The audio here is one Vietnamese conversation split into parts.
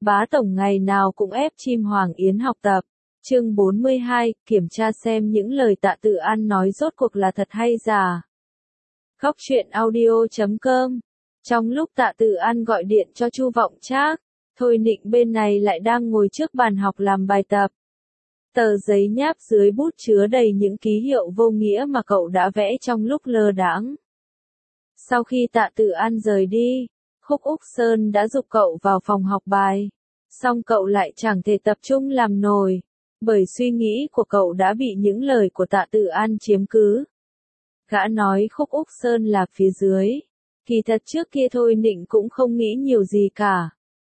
Bá tổng ngày nào cũng ép chim Hoàng Yến học tập. Chương 42, kiểm tra xem những lời Tạ Tự An nói rốt cuộc là thật hay giả. Góc truyện audio.com. Trong lúc Tạ Tự An gọi điện cho Chu Vọng Trác, Thôi Nịnh bên này lại đang ngồi trước bàn học làm bài tập. Tờ giấy nháp dưới bút chứa đầy những ký hiệu vô nghĩa mà cậu đã vẽ trong lúc lơ đãng. Sau khi Tạ Tự An rời đi, Khúc Úc Sơn đã giục cậu vào phòng học bài. Song cậu lại chẳng thể tập trung làm nổi, bởi suy nghĩ của cậu đã bị những lời của Tạ Tự An chiếm cứ. Gã nói Khúc Úc Sơn là phía dưới. Kỳ thật trước kia Thôi Nịnh cũng không nghĩ nhiều gì cả.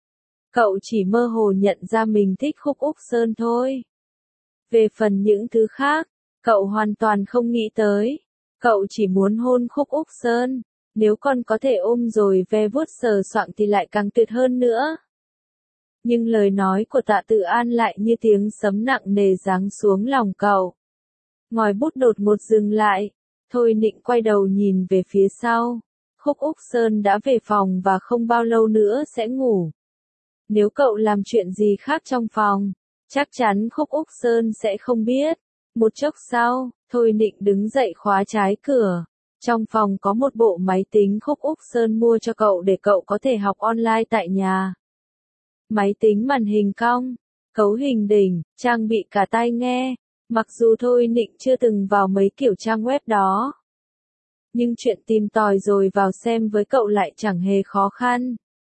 Cậu chỉ mơ hồ nhận ra mình thích Khúc Úc Sơn thôi. Về phần những thứ khác, cậu hoàn toàn không nghĩ tới. Cậu chỉ muốn hôn Khúc Úc Sơn. Nếu con có thể ôm rồi ve vuốt sờ soạng thì lại càng tuyệt hơn nữa. Nhưng lời nói của Tạ Tự An lại như tiếng sấm nặng nề giáng xuống lòng cậu. Ngòi bút đột ngột dừng lại. Thôi Nịnh quay đầu nhìn về phía sau. Khúc Úc Sơn đã về phòng và không bao lâu nữa sẽ ngủ. Nếu cậu làm chuyện gì khác trong phòng, chắc chắn Khúc Úc Sơn sẽ không biết. Một chốc sau, Thôi Nịnh đứng dậy khóa trái cửa. Trong phòng có một bộ máy tính Khúc Úc Sơn mua cho cậu để cậu có thể học online tại nhà. Máy tính màn hình cong, cấu hình đỉnh, trang bị cả tai nghe. Mặc dù Thôi Nịnh chưa từng vào mấy kiểu trang web đó, nhưng chuyện tìm tòi rồi vào xem với cậu lại chẳng hề khó khăn.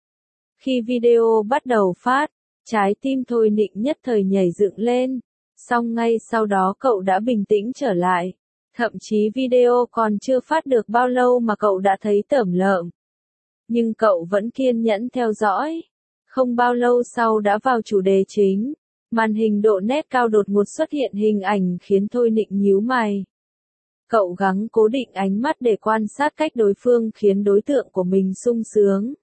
Khi video bắt đầu phát, trái tim Thôi Nịnh nhất thời nhảy dựng lên, song ngay sau đó cậu đã bình tĩnh trở lại. Thậm chí video còn chưa phát được bao lâu mà cậu đã thấy tởm lợm. Nhưng cậu vẫn kiên nhẫn theo dõi. Không bao lâu sau đã vào chủ đề chính. Màn hình độ nét cao đột ngột xuất hiện hình ảnh khiến Thôi Nịnh nhíu mày. Cậu gắng cố định ánh mắt để quan sát cách đối phương khiến đối tượng của mình sung sướng.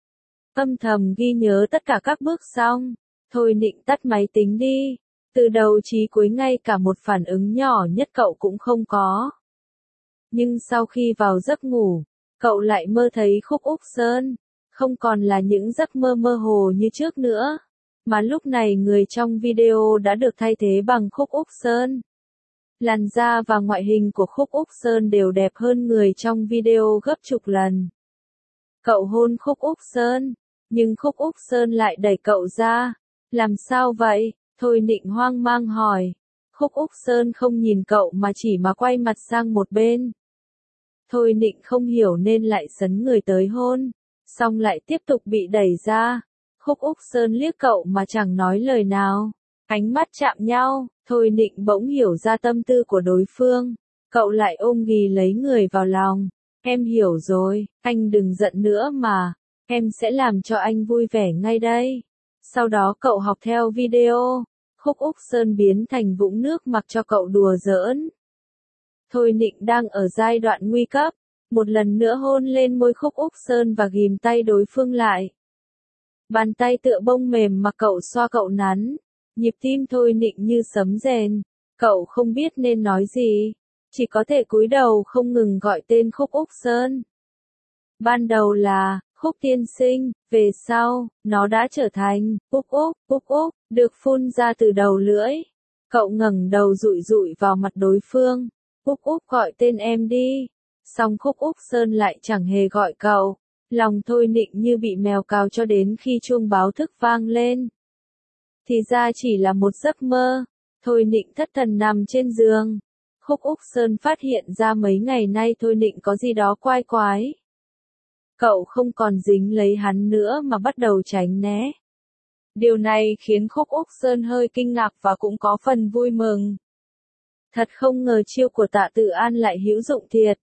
Âm thầm ghi nhớ tất cả các bước xong. Thôi Nịnh tắt máy tính đi. Từ đầu chí cuối ngay cả một phản ứng nhỏ nhất cậu cũng không có. Nhưng sau khi vào giấc ngủ, cậu lại mơ thấy Khúc Úc Sơn. Không còn là những giấc mơ mơ hồ như trước nữa, mà lúc này người trong video đã được thay thế bằng Khúc Úc Sơn. Làn da và ngoại hình của Khúc Úc Sơn đều đẹp hơn người trong video gấp chục lần. Cậu hôn Khúc Úc Sơn, nhưng Khúc Úc Sơn lại đẩy cậu ra. Làm sao vậy? Thôi Nịnh hoang mang hỏi. Khúc Úc Sơn không nhìn cậu mà chỉ quay mặt sang một bên. Thôi Nịnh không hiểu nên lại sấn người tới hôn, xong lại tiếp tục bị đẩy ra. Khúc Úc Sơn liếc cậu mà chẳng nói lời nào. Ánh mắt chạm nhau, Thôi Nịnh bỗng hiểu ra tâm tư của đối phương. Cậu lại ôm ghì lấy người vào lòng. Em hiểu rồi, anh đừng giận nữa mà. Em sẽ làm cho anh vui vẻ ngay đây. Sau đó cậu học theo video. Khúc Úc Sơn biến thành vũng nước mặc cho cậu đùa giỡn. Thôi Nịnh đang ở giai đoạn nguy cấp. Một lần nữa hôn lên môi Khúc Úc Sơn và ghìm tay đối phương lại. Bàn tay tựa bông mềm mà cậu xoa cậu nắn. Nhịp tim Thôi Nịnh như sấm rền. Cậu không biết nên nói gì. Chỉ có thể cúi đầu không ngừng gọi tên Khúc Úc Sơn. Ban đầu là Khúc tiên sinh, về sau, nó đã trở thành Úc Úc, được phun ra từ đầu lưỡi. Cậu ngẩng đầu dụi dụi vào mặt đối phương. Úc gọi tên em đi. Song Khúc Úc Sơn lại chẳng hề gọi cậu. Lòng Thôi Nịnh như bị mèo cào cho đến khi chuông báo thức vang lên. Thì ra chỉ là một giấc mơ. Thôi Nịnh thất thần nằm trên giường. Khúc Úc Sơn phát hiện ra mấy ngày nay Thôi Nịnh có gì đó quái quái. Cậu không còn dính lấy hắn nữa mà bắt đầu tránh né. Điều này khiến Khúc Úc Sơn hơi kinh ngạc và cũng có phần vui mừng. Thật không ngờ chiêu của Tạ Tự An lại hữu dụng thiệt.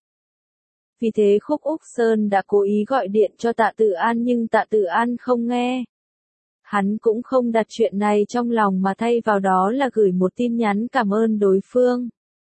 Vì thế Khúc Úc Sơn đã cố ý gọi điện cho Tạ Tự An nhưng Tạ Tự An không nghe. Hắn cũng không đặt chuyện này trong lòng mà thay vào đó là gửi một tin nhắn cảm ơn đối phương.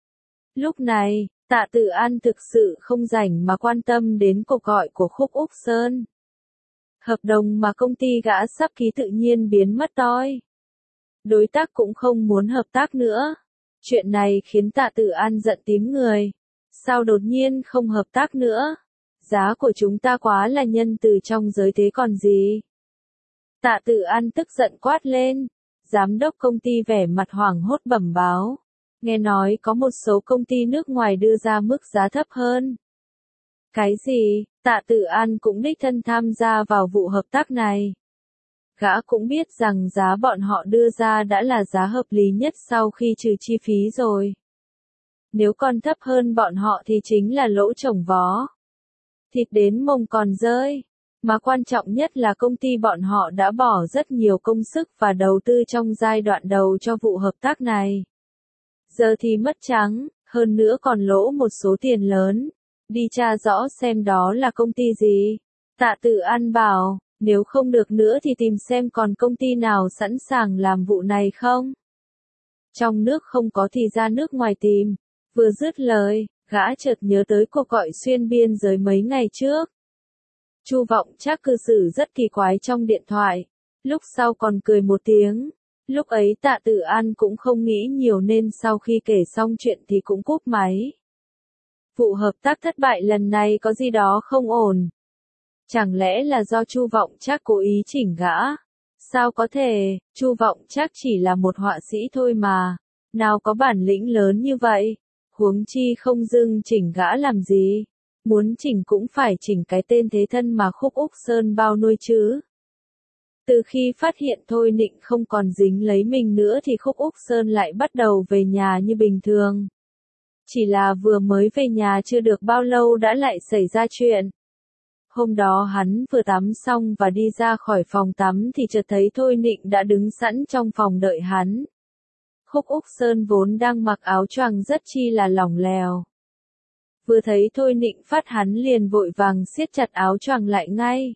Lúc này, Tạ Tự An thực sự không rảnh mà quan tâm đến cuộc gọi của Khúc Úc Sơn. Hợp đồng mà công ty gã sắp ký tự nhiên biến mất toi. Đối tác cũng không muốn hợp tác nữa. Chuyện này khiến Tạ Tự An giận tím người. Sao đột nhiên không hợp tác nữa? Giá của chúng ta quá là nhân từ trong giới thế còn gì. Tạ Tự An tức giận quát lên. Giám đốc công ty vẻ mặt hoảng hốt bẩm báo. Nghe nói có một số công ty nước ngoài đưa ra mức giá thấp hơn. Cái gì? Tạ Tự An cũng đích thân tham gia vào vụ hợp tác này. Gã cũng biết rằng giá bọn họ đưa ra đã là giá hợp lý nhất sau khi trừ chi phí rồi. Nếu còn thấp hơn bọn họ thì chính là lỗ trồng vó. Thịt đến mông còn rơi. Mà quan trọng nhất là công ty bọn họ đã bỏ rất nhiều công sức và đầu tư trong giai đoạn đầu cho vụ hợp tác này. Giờ thì mất trắng, hơn nữa còn lỗ một số tiền lớn. Đi tra rõ xem đó là công ty gì. Tạ Tự An bảo, nếu không được nữa thì tìm xem còn công ty nào sẵn sàng làm vụ này không. Trong nước không có thì ra nước ngoài tìm. Vừa dứt lời, gã chợt nhớ tới cuộc gọi xuyên biên giới mấy ngày trước. Chu Vọng Trác cư xử rất kỳ quái trong điện thoại, lúc sau còn cười một tiếng. Lúc ấy Tạ Tự An cũng không nghĩ nhiều nên sau khi kể xong chuyện thì cũng cúp máy. Vụ hợp tác thất bại lần này có gì đó không ổn. Chẳng lẽ là do Chu Vọng Trác cố ý chỉnh gã? Sao có thể, Chu Vọng Trác chỉ là một họa sĩ thôi mà, nào có bản lĩnh lớn như vậy, huống chi không dưng chỉnh gã làm gì, muốn chỉnh cũng phải chỉnh cái tên thế thân mà Khúc Úc Sơn bao nuôi chứ. Từ khi phát hiện Thôi Nịnh không còn dính lấy mình nữa thì Khúc Úc Sơn lại bắt đầu về nhà như bình thường. Chỉ là vừa mới về nhà chưa được bao lâu đã lại xảy ra chuyện. Hôm đó hắn vừa tắm xong và đi ra khỏi phòng tắm thì chợt thấy Thôi Nịnh đã đứng sẵn trong phòng đợi hắn. Khúc Úc Sơn vốn đang mặc áo choàng rất chi là lỏng lẻo. Vừa thấy Thôi Nịnh phát hắn liền vội vàng siết chặt áo choàng lại ngay.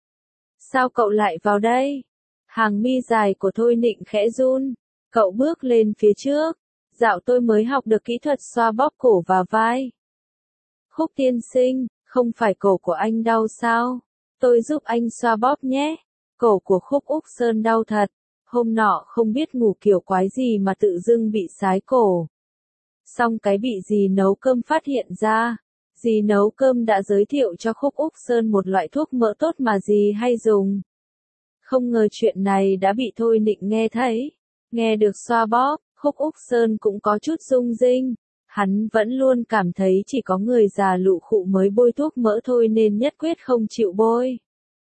Sao cậu lại vào đây? Hàng mi dài của Thôi Nịnh khẽ run. Cậu bước lên phía trước. Dạo tôi mới học được kỹ thuật xoa bóp cổ và vai. Khúc tiên sinh, không phải cổ của anh đau sao? Tôi giúp anh xoa bóp nhé. Cổ của Khúc Úc Sơn đau thật. Hôm nọ không biết ngủ kiểu quái gì mà tự dưng bị sái cổ. Xong cái bị dì nấu cơm phát hiện ra. Dì nấu cơm đã giới thiệu cho Khúc Úc Sơn một loại thuốc mỡ tốt mà dì hay dùng. Không ngờ chuyện này đã bị Thôi Nịnh nghe thấy. Nghe được xoa bóp, Khúc Úc Sơn cũng có chút rung rinh. Hắn vẫn luôn cảm thấy chỉ có người già lụ khụ mới bôi thuốc mỡ thôi nên nhất quyết không chịu bôi.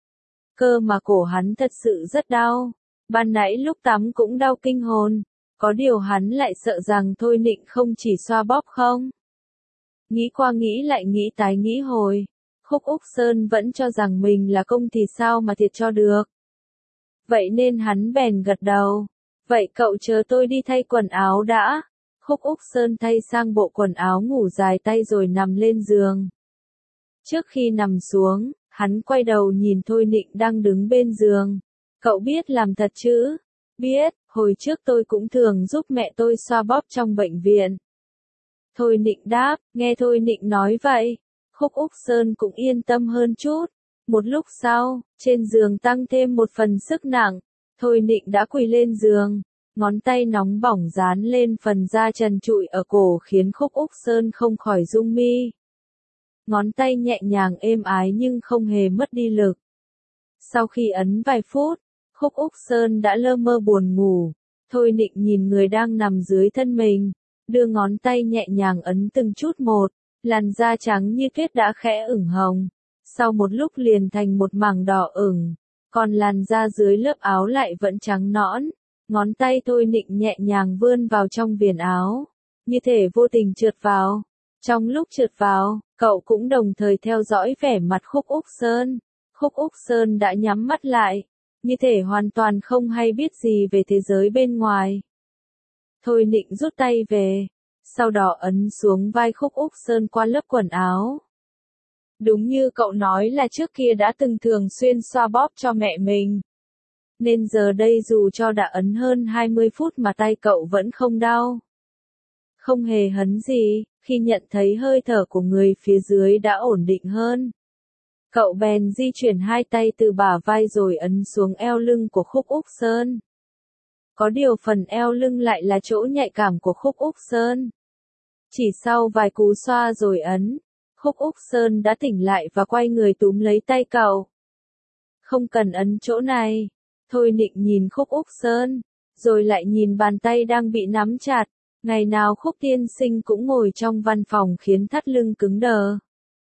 Cơ mà cổ hắn thật sự rất đau. Ban nãy lúc tắm cũng đau kinh hồn. Có điều hắn lại sợ rằng Thôi Nịnh không chỉ xoa bóp không. Nghĩ qua nghĩ lại nghĩ tái nghĩ hồi. Khúc Úc Sơn vẫn cho rằng mình là công thì sao mà thiệt cho được. Vậy nên hắn bèn gật đầu. Vậy cậu chờ tôi đi thay quần áo đã. Khúc Úc Sơn thay sang bộ quần áo ngủ dài tay rồi nằm lên giường. Trước khi nằm xuống, hắn quay đầu nhìn Thôi Nịnh đang đứng bên giường. Cậu biết làm thật chứ? Biết, hồi trước tôi cũng thường giúp mẹ tôi xoa bóp trong bệnh viện. Thôi Nịnh đáp, nghe Thôi Nịnh nói vậy. Khúc Úc Sơn cũng yên tâm hơn chút. Một lúc sau, trên giường tăng thêm một phần sức nặng. Thôi Nịnh đã quỳ lên giường. Ngón tay nóng bỏng dán lên phần da trần trụi ở cổ khiến Khúc Úc Sơn không khỏi rung mi. Ngón tay nhẹ nhàng êm ái nhưng không hề mất đi lực. Sau khi ấn vài phút, Khúc Úc Sơn đã lơ mơ buồn ngủ. Thôi Nịnh nhìn người đang nằm dưới thân mình, đưa ngón tay nhẹ nhàng ấn từng chút một, làn da trắng như tuyết đã khẽ ửng hồng. Sau một lúc liền thành một mảng đỏ ửng, còn làn da dưới lớp áo lại vẫn trắng nõn. Ngón tay Thôi Nịnh nhẹ nhàng vươn vào trong viền áo, như thể vô tình trượt vào. Trong lúc trượt vào, cậu cũng đồng thời theo dõi vẻ mặt Khúc Úc Sơn. Khúc Úc Sơn đã nhắm mắt lại, như thể hoàn toàn không hay biết gì về thế giới bên ngoài. Thôi Nịnh rút tay về, sau đó ấn xuống vai Khúc Úc Sơn qua lớp quần áo. Đúng như cậu nói là trước kia đã từng thường xuyên xoa bóp cho mẹ mình. Nên giờ đây dù cho đã ấn hơn 20 phút mà tay cậu vẫn không đau. Không hề hấn gì, khi nhận thấy hơi thở của người phía dưới đã ổn định hơn. Cậu bèn di chuyển hai tay từ bả vai rồi ấn xuống eo lưng của Khúc Úc Sơn. Có điều phần eo lưng lại là chỗ nhạy cảm của Khúc Úc Sơn. Chỉ sau vài cú xoa rồi ấn, Khúc Úc Sơn đã tỉnh lại và quay người túm lấy tay cậu. Không cần ấn chỗ này. Thôi Nịnh nhìn Khúc Úc Sơn, rồi lại nhìn bàn tay đang bị nắm chặt. Ngày nào Khúc tiên sinh cũng ngồi trong văn phòng khiến thắt lưng cứng đờ.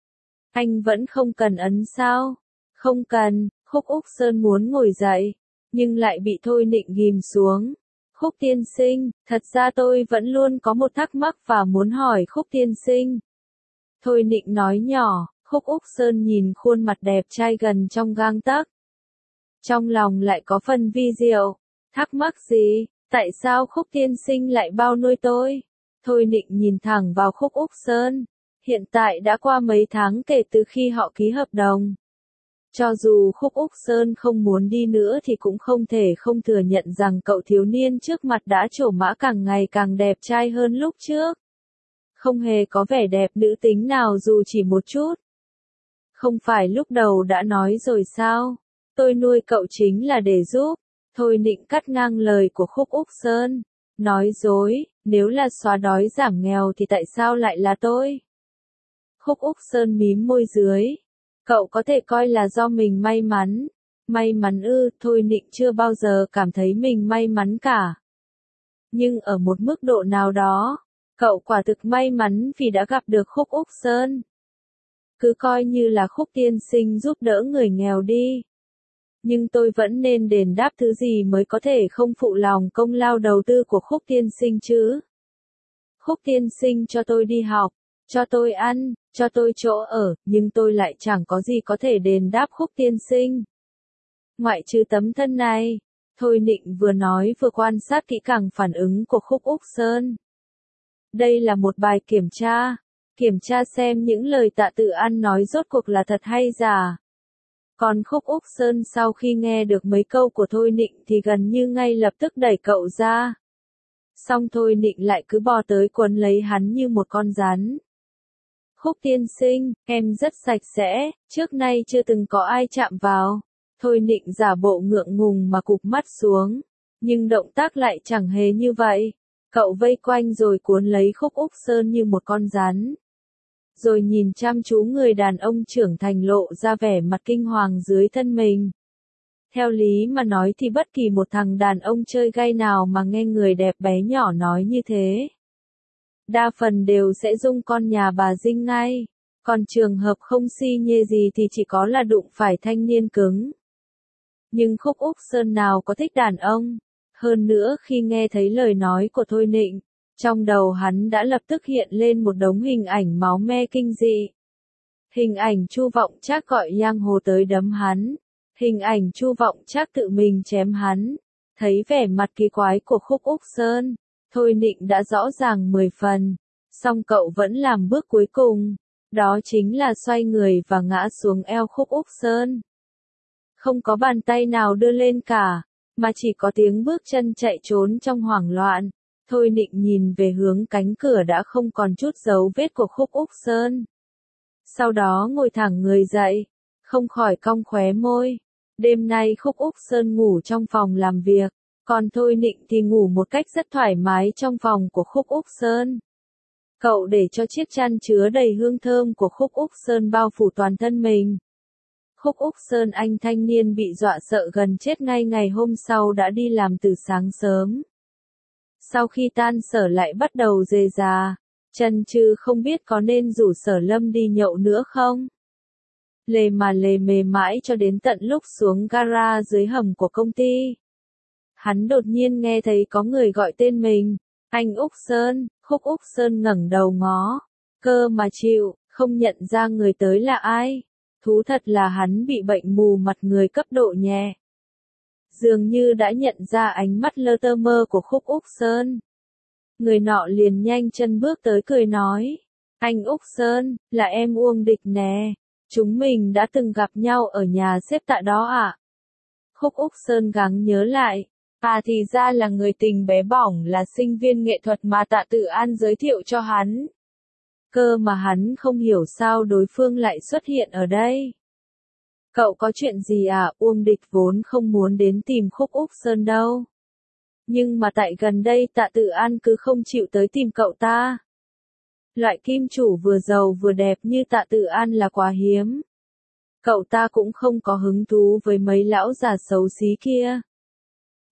Anh vẫn không cần ấn sao? Không cần, Khúc Úc Sơn muốn ngồi dậy, nhưng lại bị Thôi Nịnh ghim xuống. Khúc tiên sinh, thật ra tôi vẫn luôn có một thắc mắc và muốn hỏi Khúc tiên sinh. Thôi Nịnh nói nhỏ, Khúc Úc Sơn nhìn khuôn mặt đẹp trai gần trong gang tấc. Trong lòng lại có phần vi diệu. Thắc mắc gì? Tại sao Khúc tiên sinh lại bao nuôi tôi? Thôi Nịnh nhìn thẳng vào Khúc Úc Sơn. Hiện tại đã qua mấy tháng kể từ khi họ ký hợp đồng. Cho dù Khúc Úc Sơn không muốn đi nữa thì cũng không thể không thừa nhận rằng cậu thiếu niên trước mặt đã trổ mã càng ngày càng đẹp trai hơn lúc trước. Không hề có vẻ đẹp nữ tính nào dù chỉ một chút. Không phải lúc đầu đã nói rồi sao? Tôi nuôi cậu chính là để giúp. Thôi Nịnh cắt ngang lời của Khúc Úc Sơn. Nói dối, nếu là xóa đói giảm nghèo thì tại sao lại là tôi? Khúc Úc Sơn mím môi dưới. Cậu có thể coi là do mình may mắn. May mắn ư? Thôi Nịnh chưa bao giờ cảm thấy mình may mắn cả. Nhưng ở một mức độ nào đó, cậu quả thực may mắn vì đã gặp được Khúc Úc Sơn. Cứ coi như là Khúc tiên sinh giúp đỡ người nghèo đi. Nhưng tôi vẫn nên đền đáp thứ gì mới có thể không phụ lòng công lao đầu tư của Khúc tiên sinh chứ? Khúc tiên sinh cho tôi đi học, cho tôi ăn, cho tôi chỗ ở, nhưng tôi lại chẳng có gì có thể đền đáp Khúc tiên sinh. Ngoại trừ tấm thân này, Thôi Nịnh vừa nói vừa quan sát kỹ càng phản ứng của Khúc Úc Sơn. Đây là một bài kiểm tra xem những lời Tạ Tự An nói rốt cuộc là thật hay giả. Còn Khúc Úc Sơn sau khi nghe được mấy câu của Thôi Nịnh thì gần như ngay lập tức đẩy cậu ra. Xong Thôi Nịnh lại cứ bò tới quấn lấy hắn như một con rắn. Khúc tiên sinh, em rất sạch sẽ, trước nay chưa từng có ai chạm vào. Thôi Nịnh giả bộ ngượng ngùng mà cụp mắt xuống. Nhưng động tác lại chẳng hề như vậy. Cậu vây quanh rồi cuốn lấy Khúc Úc Sơn như một con rắn. Rồi nhìn chăm chú người đàn ông trưởng thành lộ ra vẻ mặt kinh hoàng dưới thân mình. Theo lý mà nói thì bất kỳ một thằng đàn ông chơi gay nào mà nghe người đẹp bé nhỏ nói như thế, đa phần đều sẽ rung con nhà bà dinh ngay. Còn trường hợp không si nhê gì thì chỉ có là đụng phải thanh niên cứng. Nhưng Khúc Úc Sơn nào có thích đàn ông. Hơn nữa khi nghe thấy lời nói của Thôi Nịnh, trong đầu hắn đã lập tức hiện lên một đống hình ảnh máu me kinh dị. Hình ảnh Chu Vọng Trác gọi giang hồ tới đấm hắn. Hình ảnh Chu Vọng Trác tự mình chém hắn. Thấy vẻ mặt kỳ quái của Khúc Úc Sơn, Thôi Nịnh đã rõ ràng 10 phần. Song cậu vẫn làm bước cuối cùng. Đó chính là xoay người và ngã xuống eo Khúc Úc Sơn. Không có bàn tay nào đưa lên cả, mà chỉ có tiếng bước chân chạy trốn trong hoảng loạn. Thôi Nịnh nhìn về hướng cánh cửa đã không còn chút dấu vết của Khúc Úc Sơn. Sau đó ngồi thẳng người dậy, không khỏi cong khóe môi. Đêm nay Khúc Úc Sơn ngủ trong phòng làm việc, còn Thôi Nịnh thì ngủ một cách rất thoải mái trong phòng của Khúc Úc Sơn. Cậu để cho chiếc chăn chứa đầy hương thơm của Khúc Úc Sơn bao phủ toàn thân mình. Khúc Úc Sơn anh thanh niên bị dọa sợ gần chết ngay ngày hôm sau đã đi làm từ sáng sớm. Sau khi tan sở lại bắt đầu rề rà, chần chừ không biết có nên rủ Sở Lâm đi nhậu nữa không. Lề mà lề mề mãi cho đến tận lúc xuống gara dưới hầm của công ty. Hắn đột nhiên nghe thấy có người gọi tên mình. Anh Úc Sơn. Khúc Úc Sơn ngẩng đầu ngó. Cơ mà chịu, không nhận ra người tới là ai. Thú thật là hắn bị bệnh mù mặt người cấp độ nhẹ. Dường như đã nhận ra ánh mắt lơ tơ mơ của Khúc Úc Sơn. Người nọ liền nhanh chân bước tới cười nói. Anh Úc Sơn, là em Uông Địch nè. Chúng mình đã từng gặp nhau ở nhà sếp Tạ đó ạ. Khúc Úc Sơn gắng nhớ lại. À thì ra là người tình bé bỏng là sinh viên nghệ thuật mà Tạ Tự An giới thiệu cho hắn. Cơ mà hắn không hiểu sao đối phương lại xuất hiện ở đây. Cậu có chuyện gì à? Uông Địch vốn không muốn đến tìm Khúc Úc Sơn đâu. Nhưng mà tại gần đây Tạ Tự An cứ không chịu tới tìm cậu ta. Loại kim chủ vừa giàu vừa đẹp như Tạ Tự An là quá hiếm. Cậu ta cũng không có hứng thú với mấy lão già xấu xí kia.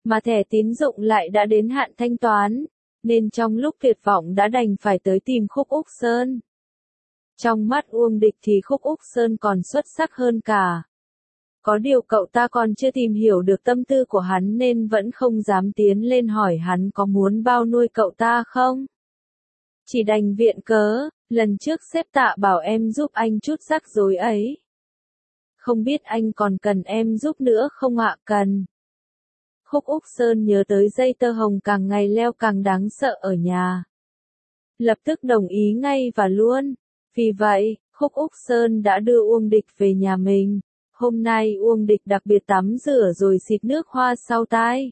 mà thẻ tín dụng lại đã đến hạn thanh toán, nên trong lúc tuyệt vọng đã đành phải tới tìm Khúc Úc Sơn. Trong mắt Uông Địch thì Khúc Úc Sơn còn xuất sắc hơn cả. Có điều cậu ta còn chưa tìm hiểu được tâm tư của hắn nên vẫn không dám tiến lên hỏi hắn có muốn bao nuôi cậu ta không. Chỉ đành viện cớ, lần trước sếp Tạ bảo em giúp anh chút rắc rối ấy. Không biết anh còn cần em giúp nữa không ạ? Cần. Khúc Úc Sơn nhớ tới dây tơ hồng càng ngày leo càng đáng sợ ở nhà. Lập tức đồng ý ngay và luôn. Vì vậy, Khúc Úc Sơn đã đưa Uông Địch về nhà mình. Hôm nay Uông Địch đặc biệt tắm rửa rồi xịt nước hoa sau tai.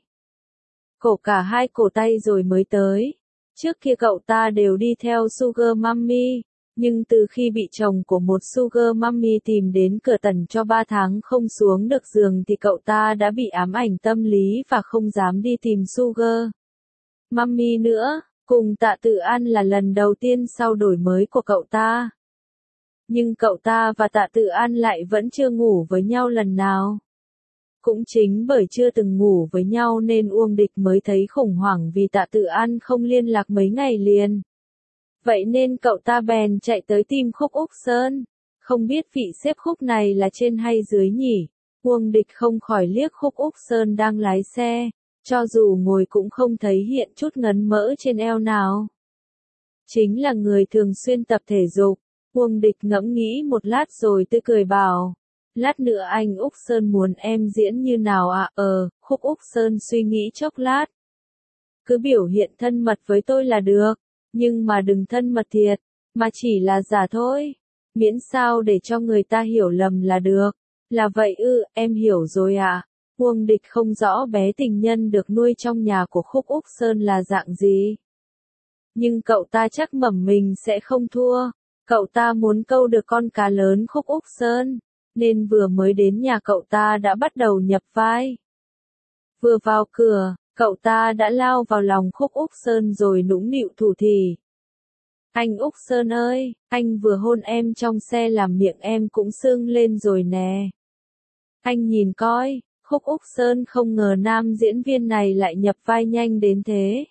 Cổ cả hai cổ tay rồi mới tới. Trước kia cậu ta đều đi theo Sugar Mummy, nhưng từ khi bị chồng của một Sugar Mummy tìm đến cửa tần cho 3 tháng không xuống được giường thì cậu ta đã bị ám ảnh tâm lý và không dám đi tìm Sugar Mummy nữa. Cùng Tạ Tự An là lần đầu tiên sau đổi mới của cậu ta. Nhưng cậu ta và Tạ Tự An lại vẫn chưa ngủ với nhau lần nào. Cũng chính bởi chưa từng ngủ với nhau nên Uông Địch mới thấy khủng hoảng vì Tạ Tự An không liên lạc mấy ngày liền. Vậy nên cậu ta bèn chạy tới tìm Khúc Úc Sơn. Không biết vị sếp Khúc này là trên hay dưới nhỉ? Uông Địch không khỏi liếc Khúc Úc Sơn đang lái xe. Cho dù ngồi cũng không thấy hiện chút ngấn mỡ trên eo nào. Chính là người thường xuyên tập thể dục. Uông Địch ngẫm nghĩ một lát rồi tươi cười bảo. Lát nữa anh Úc Sơn muốn em diễn như nào ạ? Khúc Úc Sơn suy nghĩ chốc lát. Cứ biểu hiện thân mật với tôi là được. Nhưng mà đừng thân mật thiệt. Mà chỉ là giả thôi. Miễn sao để cho người ta hiểu lầm là được. Là vậy em hiểu rồi ạ. Uông Địch không rõ bé tình nhân được nuôi trong nhà của Khúc Úc Sơn là dạng gì. Nhưng cậu ta chắc mẩm mình sẽ không thua. Cậu ta muốn câu được con cá lớn Khúc Úc Sơn, nên vừa mới đến nhà cậu ta đã bắt đầu nhập vai. Vừa vào cửa, cậu ta đã lao vào lòng Khúc Úc Sơn rồi nũng nịu thủ thỉ. Anh Úc Sơn ơi, anh vừa hôn em trong xe làm miệng em cũng sưng lên rồi nè. Anh nhìn coi. Khúc Úc Sơn không ngờ nam diễn viên này lại nhập vai nhanh đến thế.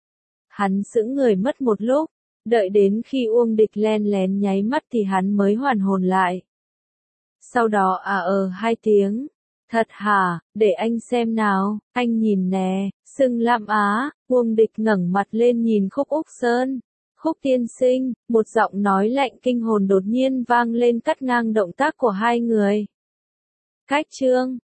Hắn sững người mất một lúc, đợi đến khi Uông Địch len lén nháy mắt thì hắn mới hoàn hồn lại. Sau đó hai tiếng. Thật hả, để anh xem nào, anh nhìn nè, sưng lắm á. Uông Địch ngẩng mặt lên nhìn Khúc Úc Sơn. Khúc tiên sinh, một giọng nói lạnh kinh hồn đột nhiên vang lên cắt ngang động tác của hai người. Cách chương